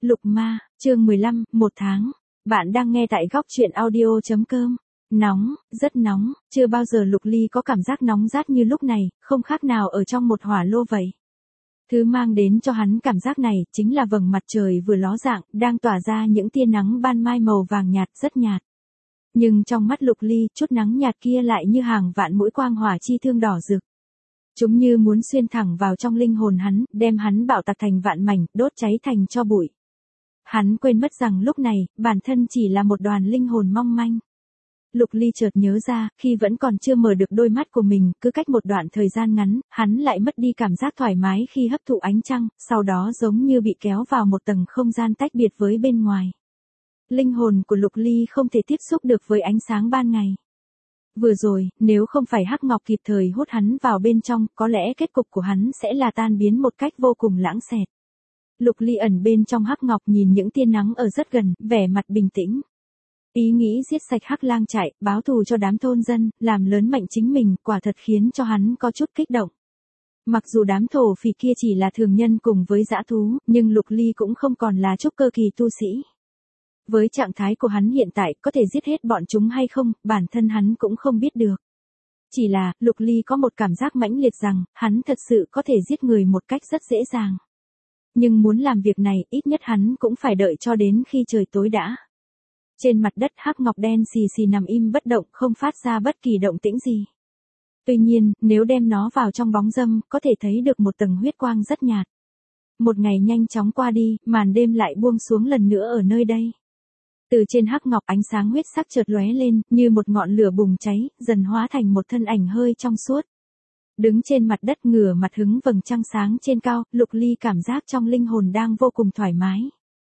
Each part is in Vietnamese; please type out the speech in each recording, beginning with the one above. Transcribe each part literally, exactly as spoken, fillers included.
Lục Ma, chương mười lăm, một tháng. Bạn đang nghe tại góc truyện audio chấm com. Nóng, rất nóng, chưa bao giờ Lục Ly có cảm giác nóng rát như lúc này, không khác nào ở trong một hỏa lô vậy. Thứ mang đến cho hắn cảm giác này chính là vầng mặt trời vừa ló dạng, đang tỏa ra những tia nắng ban mai màu vàng nhạt rất nhạt. Nhưng trong mắt Lục Ly, chút nắng nhạt kia lại như hàng vạn mũi quang hỏa chi thương đỏ rực. Chúng như muốn xuyên thẳng vào trong linh hồn hắn, đem hắn bạo tạc thành vạn mảnh, đốt cháy thành tro bụi. Hắn quên mất rằng lúc này, bản thân chỉ là một đoàn linh hồn mong manh. Lục Ly chợt nhớ ra, khi vẫn còn chưa mở được đôi mắt của mình, cứ cách một đoạn thời gian ngắn, hắn lại mất đi cảm giác thoải mái khi hấp thụ ánh trăng, sau đó giống như bị kéo vào một tầng không gian tách biệt với bên ngoài. Linh hồn của Lục Ly không thể tiếp xúc được với ánh sáng ban ngày. Vừa rồi, nếu không phải Hắc Ngọc kịp thời hút hắn vào bên trong, có lẽ kết cục của hắn sẽ là tan biến một cách vô cùng lãng xẹt. Lục Ly ẩn bên trong Hắc Ngọc nhìn những tia nắng ở rất gần, vẻ mặt bình tĩnh. Ý nghĩ giết sạch Hắc Lang Trại, báo thù cho đám thôn dân, làm lớn mạnh chính mình, quả thật khiến cho hắn có chút kích động. Mặc dù đám thổ phỉ kia chỉ là thường nhân cùng với dã thú, nhưng Lục Ly cũng không còn là trúc cơ kỳ tu sĩ. Với trạng thái của hắn hiện tại, có thể giết hết bọn chúng hay không, bản thân hắn cũng không biết được. Chỉ là, Lục Ly có một cảm giác mãnh liệt rằng, hắn thật sự có thể giết người một cách rất dễ dàng. Nhưng muốn làm việc này, ít nhất hắn cũng phải đợi cho đến khi trời tối đã. Trên mặt đất Hắc Ngọc đen xì xì nằm im bất động, không phát ra bất kỳ động tĩnh gì. Tuy nhiên, nếu đem nó vào trong bóng râm, có thể thấy được một tầng huyết quang rất nhạt. Một ngày nhanh chóng qua đi, màn đêm lại buông xuống lần nữa ở nơi đây. Từ trên Hắc Ngọc ánh sáng huyết sắc chợt lóe lên, như một ngọn lửa bùng cháy, dần hóa thành một thân ảnh hơi trong suốt. Đứng trên mặt đất ngửa mặt hứng vầng trăng sáng trên cao, Lục Ly cảm giác trong linh hồn đang vô cùng thoải mái.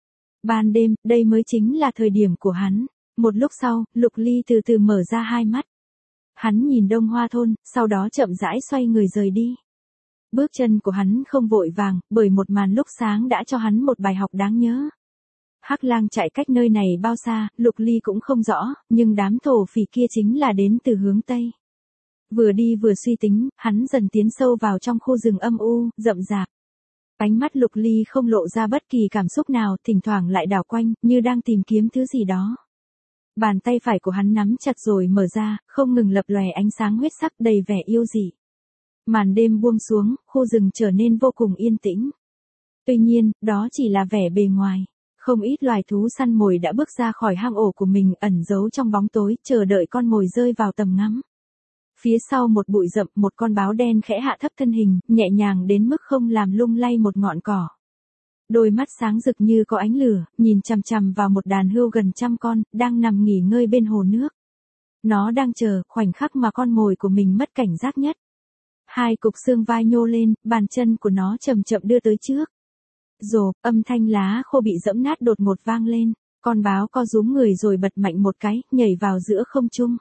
Ban đêm, đây mới chính là thời điểm của hắn. Một lúc sau, Lục Ly từ từ mở ra hai mắt. Hắn nhìn Đông Hoa thôn, sau đó chậm rãi xoay người rời đi. Bước chân của hắn không vội vàng, bởi một màn lúc sáng đã cho hắn một bài học đáng nhớ. Hắc Lang Trại cách nơi này bao xa, Lục Ly cũng không rõ, nhưng đám thổ phỉ kia chính là đến từ hướng Tây. Vừa đi vừa suy tính, hắn dần tiến sâu vào trong khu rừng âm u, rậm rạp. Ánh mắt Lục Ly không lộ ra bất kỳ cảm xúc nào, thỉnh thoảng lại đảo quanh, như đang tìm kiếm thứ gì đó. Bàn tay phải của hắn nắm chặt rồi mở ra, không ngừng lập lòe ánh sáng huyết sắc đầy vẻ yêu dị. Màn đêm buông xuống, khu rừng trở nên vô cùng yên tĩnh. Tuy nhiên, đó chỉ là vẻ bề ngoài. Không ít loài thú săn mồi đã bước ra khỏi hang ổ của mình, ẩn giấu trong bóng tối, chờ đợi con mồi rơi vào tầm ngắm. Phía sau một bụi rậm, một con báo đen khẽ hạ thấp thân hình, nhẹ nhàng đến mức không làm lung lay một ngọn cỏ. Đôi mắt sáng rực như có ánh lửa, nhìn chằm chằm vào một đàn hươu gần trăm con, đang nằm nghỉ ngơi bên hồ nước. Nó đang chờ, khoảnh khắc mà con mồi của mình mất cảnh giác nhất. Hai cục xương vai nhô lên, bàn chân của nó chậm chậm đưa tới trước. Rồ, âm thanh lá khô bị giẫm nát đột ngột vang lên, con báo co rúm người rồi bật mạnh một cái, nhảy vào giữa không trung.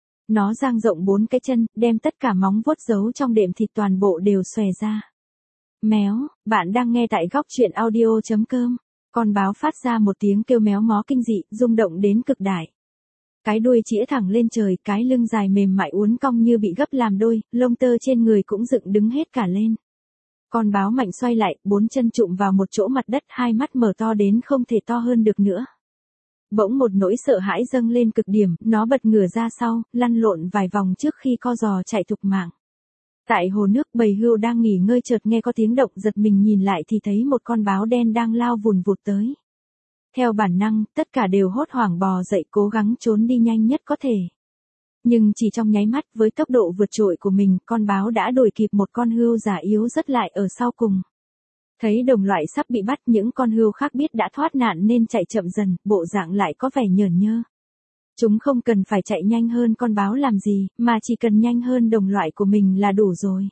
Nó dang rộng bốn cái chân, đem tất cả móng vuốt giấu trong đệm thịt toàn bộ đều xòe ra. Méo, bạn đang nghe tại góc truyện audio chấm com. Con báo phát ra một tiếng kêu méo mó kinh dị, rung động đến cực đại. Cái đuôi chĩa thẳng lên trời, cái lưng dài mềm mại uốn cong như bị gấp làm đôi, lông tơ trên người cũng dựng đứng hết cả lên. Con báo mạnh xoay lại, bốn chân chụm vào một chỗ mặt đất, hai mắt mở to đến không thể to hơn được nữa. Bỗng một nỗi sợ hãi dâng lên cực điểm, nó bật ngửa ra sau, lăn lộn vài vòng trước khi co giò chạy thục mạng. Tại hồ nước, bầy hươu đang nghỉ ngơi chợt nghe có tiếng động, giật mình nhìn lại thì thấy một con báo đen đang lao vùn vụt tới. Theo bản năng, tất cả đều hốt hoảng bò dậy cố gắng trốn đi nhanh nhất có thể. Nhưng chỉ trong nháy mắt, với tốc độ vượt trội của mình, con báo đã đuổi kịp một con hươu già yếu rất lại ở sau cùng. Thấy đồng loại sắp bị bắt, những con hươu khác biết đã thoát nạn nên chạy chậm dần, bộ dạng lại có vẻ nhởn nhơ. Chúng không cần phải chạy nhanh hơn con báo làm gì, mà chỉ cần nhanh hơn đồng loại của mình là đủ rồi.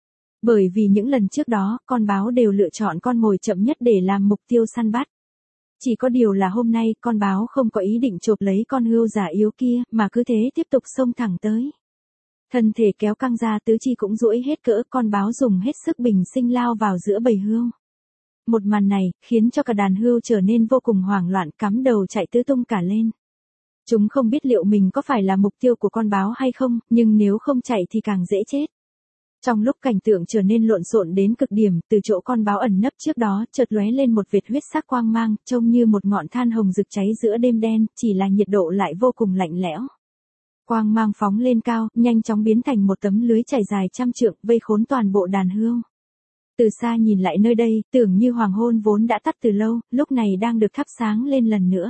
Bởi vì những lần trước đó, con báo đều lựa chọn con mồi chậm nhất để làm mục tiêu săn bắt. Chỉ có điều là hôm nay, con báo không có ý định chộp lấy con hươu già yếu kia, mà cứ thế tiếp tục xông thẳng tới. Thân thể kéo căng ra, tứ chi cũng duỗi hết cỡ, con báo dùng hết sức bình sinh lao vào giữa bầy hươu. Một màn này, khiến cho cả đàn hươu trở nên vô cùng hoảng loạn, cắm đầu chạy tứ tung cả lên. Chúng không biết liệu mình có phải là mục tiêu của con báo hay không, nhưng nếu không chạy thì càng dễ chết. Trong lúc cảnh tượng trở nên lộn xộn đến cực điểm, từ chỗ con báo ẩn nấp trước đó, chợt lóe lên một vệt huyết sắc quang mang, trông như một ngọn than hồng rực cháy giữa đêm đen, chỉ là nhiệt độ lại vô cùng lạnh lẽo. Quang mang phóng lên cao, nhanh chóng biến thành một tấm lưới chảy dài trăm trượng, vây khốn toàn bộ đàn hươu. Từ xa nhìn lại nơi đây, tưởng như hoàng hôn vốn đã tắt từ lâu, lúc này đang được thắp sáng lên lần nữa.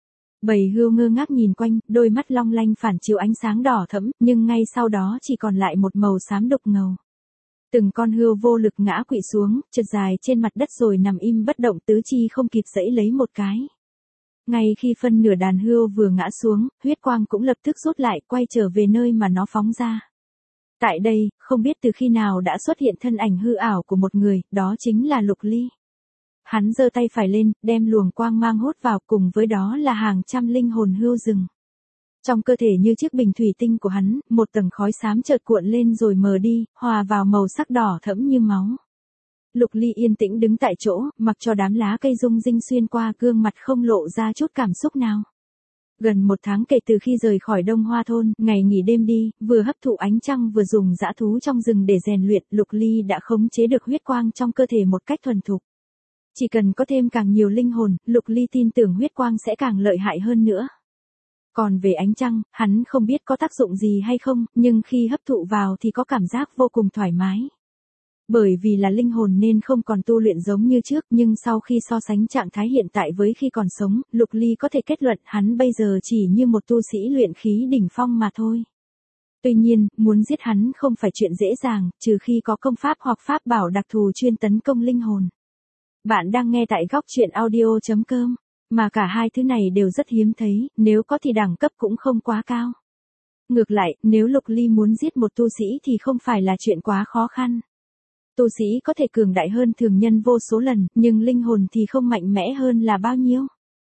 Bầy hươu ngơ ngác nhìn quanh, đôi mắt long lanh phản chiếu ánh sáng đỏ thẫm, nhưng ngay sau đó chỉ còn lại một màu xám đục ngầu. Từng con hươu vô lực ngã quỵ xuống, trượt dài trên mặt đất rồi nằm im bất động, tứ chi không kịp giãy lấy một cái. Ngay khi phân nửa đàn hươu vừa ngã xuống, huyết quang cũng lập tức rút lại, quay trở về nơi mà nó phóng ra. Tại đây, không biết từ khi nào đã xuất hiện thân ảnh hư ảo của một người, đó chính là Lục Ly. Hắn giơ tay phải lên, đem luồng quang mang hút vào, cùng với đó là hàng trăm linh hồn hươu rừng. Trong cơ thể như chiếc bình thủy tinh của hắn, một tầng khói xám chợt cuộn lên rồi mờ đi, hòa vào màu sắc đỏ thẫm như máu. Lục Ly yên tĩnh đứng tại chỗ, mặc cho đám lá cây rung rinh xuyên qua gương mặt không lộ ra chút cảm xúc nào. Gần một tháng kể từ khi rời khỏi Đông Hoa thôn, ngày nghỉ đêm đi, vừa hấp thụ ánh trăng vừa dùng dã thú trong rừng để rèn luyện, Lục Ly đã khống chế được huyết quang trong cơ thể một cách thuần thục. Chỉ cần có thêm càng nhiều linh hồn, Lục Ly tin tưởng huyết quang sẽ càng lợi hại hơn nữa. Còn về ánh trăng, hắn không biết có tác dụng gì hay không, nhưng khi hấp thụ vào thì có cảm giác vô cùng thoải mái. Bởi vì là linh hồn nên không còn tu luyện giống như trước, nhưng sau khi so sánh trạng thái hiện tại với khi còn sống, Lục Ly có thể kết luận hắn bây giờ chỉ như một tu sĩ luyện khí đỉnh phong mà thôi. Tuy nhiên, muốn giết hắn không phải chuyện dễ dàng, trừ khi có công pháp hoặc pháp bảo đặc thù chuyên tấn công linh hồn. Bạn đang nghe tại góc truyện audio chấm com, mà cả hai thứ này đều rất hiếm thấy, nếu có thì đẳng cấp cũng không quá cao. Ngược lại, nếu Lục Ly muốn giết một tu sĩ thì không phải là chuyện quá khó khăn. Tu sĩ có thể cường đại hơn thường nhân vô số lần, nhưng linh hồn thì không mạnh mẽ hơn là bao nhiêu.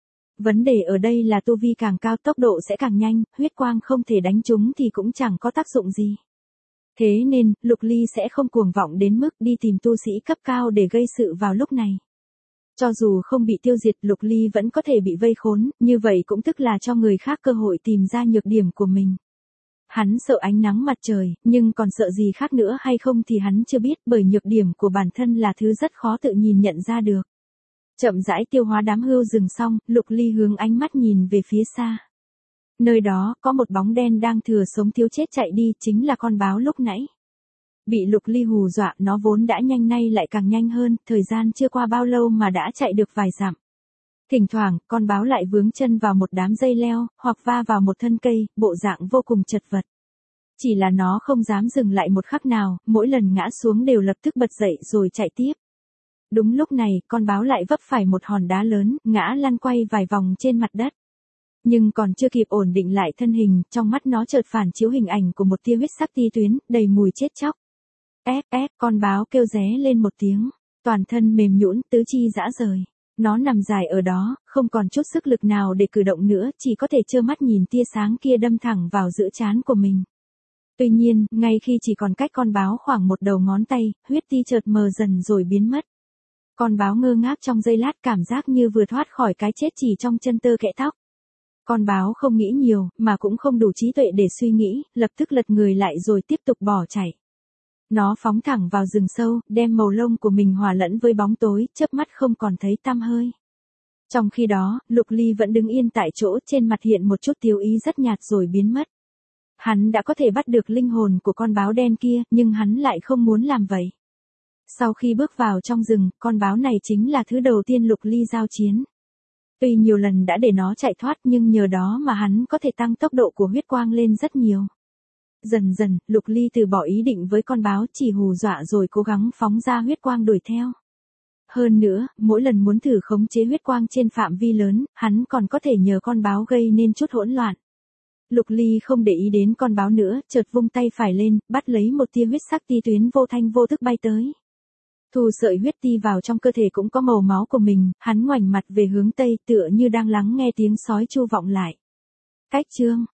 Vấn đề ở đây là tu vi càng cao tốc độ sẽ càng nhanh, huyết quang không thể đánh trúng thì cũng chẳng có tác dụng gì. Thế nên, Lục Ly sẽ không cuồng vọng đến mức đi tìm tu sĩ cấp cao để gây sự vào lúc này. Cho dù không bị tiêu diệt, Lục Ly vẫn có thể bị vây khốn, như vậy cũng tức là cho người khác cơ hội tìm ra nhược điểm của mình. Hắn sợ ánh nắng mặt trời, nhưng còn sợ gì khác nữa hay không thì hắn chưa biết, bởi nhược điểm của bản thân là thứ rất khó tự nhìn nhận ra được. Chậm rãi tiêu hóa đám hươu rừng xong, Lục Ly hướng ánh mắt nhìn về phía xa. Nơi đó, có một bóng đen đang thừa sống thiếu chết chạy đi, chính là con báo lúc nãy. Bị Lục Ly hù dọa, nó vốn đã nhanh nay lại càng nhanh hơn, thời gian chưa qua bao lâu mà đã chạy được vài dặm. Thỉnh thoảng, con báo lại vướng chân vào một đám dây leo, hoặc va vào một thân cây, bộ dạng vô cùng chật vật. Chỉ là nó không dám dừng lại một khắc nào, mỗi lần ngã xuống đều lập tức bật dậy rồi chạy tiếp. Đúng lúc này, con báo lại vấp phải một hòn đá lớn, ngã lăn quay vài vòng trên mặt đất. Nhưng còn chưa kịp ổn định lại thân hình, trong mắt nó chợt phản chiếu hình ảnh của một tia huyết sắc ti tuyến, đầy mùi chết chóc. Ép ép, con báo kêu ré lên một tiếng, toàn thân mềm nhũn, tứ chi rã rời. Nó nằm dài ở đó, không còn chút sức lực nào để cử động nữa, chỉ có thể trơ mắt nhìn tia sáng kia đâm thẳng vào giữa trán của mình. Tuy nhiên, ngay khi chỉ còn cách con báo khoảng một đầu ngón tay, huyết ti chợt mờ dần rồi biến mất. Con báo ngơ ngác trong giây lát, cảm giác như vừa thoát khỏi cái chết chỉ trong chân tơ kẽ tóc. Con báo không nghĩ nhiều, mà cũng không đủ trí tuệ để suy nghĩ, lập tức lật người lại rồi tiếp tục bỏ chạy. Nó phóng thẳng vào rừng sâu, đem màu lông của mình hòa lẫn với bóng tối, chớp mắt không còn thấy tăm hơi. Trong khi đó, Lục Ly vẫn đứng yên tại chỗ, trên mặt hiện một chút tiêu ý rất nhạt rồi biến mất. Hắn đã có thể bắt được linh hồn của con báo đen kia, nhưng hắn lại không muốn làm vậy. Sau khi bước vào trong rừng, con báo này chính là thứ đầu tiên Lục Ly giao chiến. Tuy nhiều lần đã để nó chạy thoát nhưng nhờ đó mà hắn có thể tăng tốc độ của huyết quang lên rất nhiều. Dần dần, Lục Ly từ bỏ ý định với con báo, chỉ hù dọa rồi cố gắng phóng ra huyết quang đuổi theo. Hơn nữa, mỗi lần muốn thử khống chế huyết quang trên phạm vi lớn, hắn còn có thể nhờ con báo gây nên chút hỗn loạn. Lục Ly không để ý đến con báo nữa, chợt vung tay phải lên, bắt lấy một tia huyết sắc ti tuyến vô thanh vô thức bay tới. Thu sợi huyết ti vào trong cơ thể cũng có màu máu của mình, hắn ngoảnh mặt về hướng tây tựa như đang lắng nghe tiếng sói chu vọng lại. Cách chương